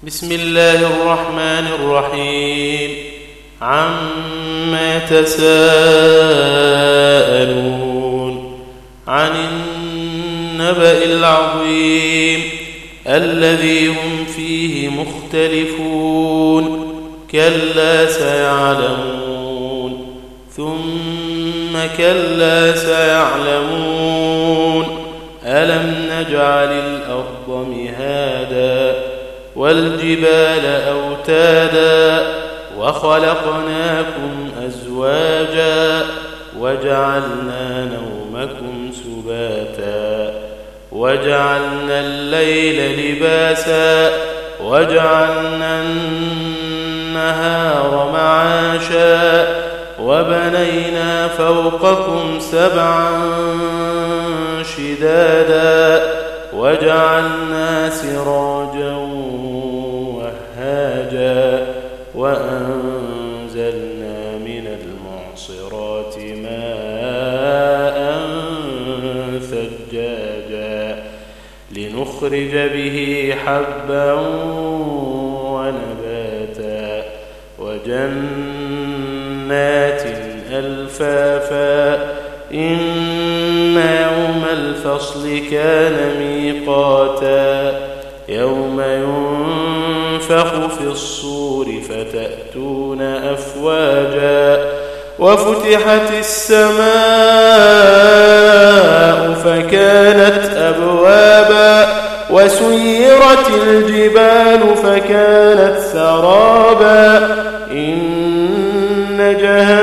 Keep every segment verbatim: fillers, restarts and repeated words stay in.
بسم الله الرحمن الرحيم. عما يتساءلون عن النبأ العظيم الذي هم فيه مختلفون كلا سيعلمون ثم كلا سيعلمون ألم نجعل الأرض مهادا والجبال أوتادا وخلقناكم أزواجا وجعلنا نومكم سباتا وجعلنا الليل لباسا وجعلنا النهار معاشا وبنينا فوقكم سبعا شدادا وجعلنا سراجا وهاجا وأنزلنا من المعصرات ماء ثجاجا لنخرج به حبا ونباتا وجنات ألفافا إن يوم الفصل كان ميقاتا يوم ينفخ في الصور فتأتون أفواجا وفتحت السماء فكانت أبوابا وسيرت الجبال فكانت سرابا إن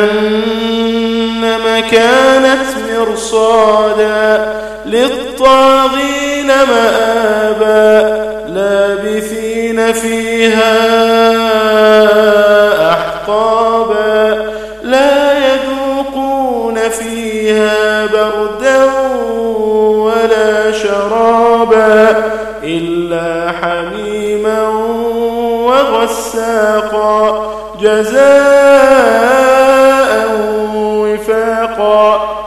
جهنم كانت مرصادا للطاغين مآبا لابثين فيها أحقابا لا يذوقون فيها بردا ولا شرابا إلا حميما وغساقا جزاء وفاقا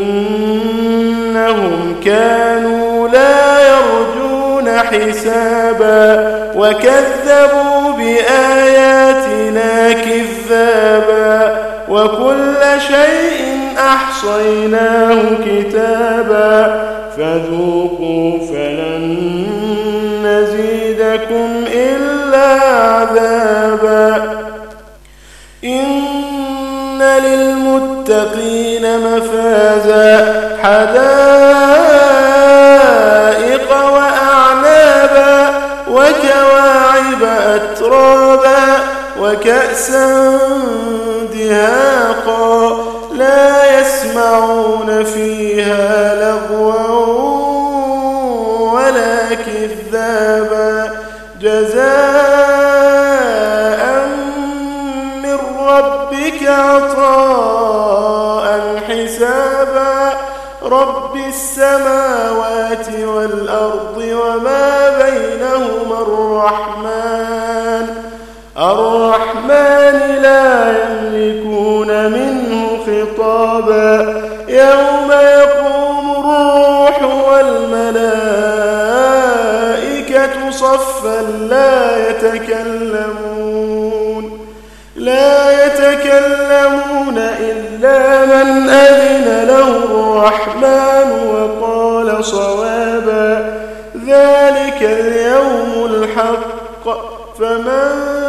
إنهم كانوا لا يرجون حسابا وكذبوا بآياتنا كذابا وكل شيء أحصيناه كتابا فذوقوا فلن نزيدكم إلا عذابا إن للمتقين مفازا حدائق وأعنابا وكواعب أترابا وكأسا دهاقا لا يسمعون فيها لغوا ولا كذابا جزاء من ربك عطاء حسابا رب السماوات والأرض وما بينهما الرحمن الرحمن لا يملكون منه خطابا يوم يقوم الروح والملائكة صفا لا يتكلمون لا يتكلمون إلا من أذن له الرحمن وقال صوابا ذلك اليوم الحق فمن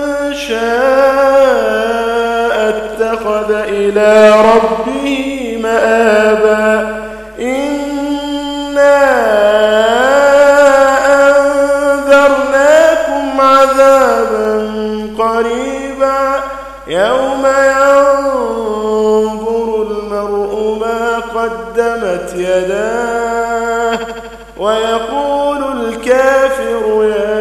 شاء اتخذ إلى ربه مآبا إنا أنذرناكم عذابا قريبا يوم ينظر المرء ما قدمت يداه ويقول الكافر يا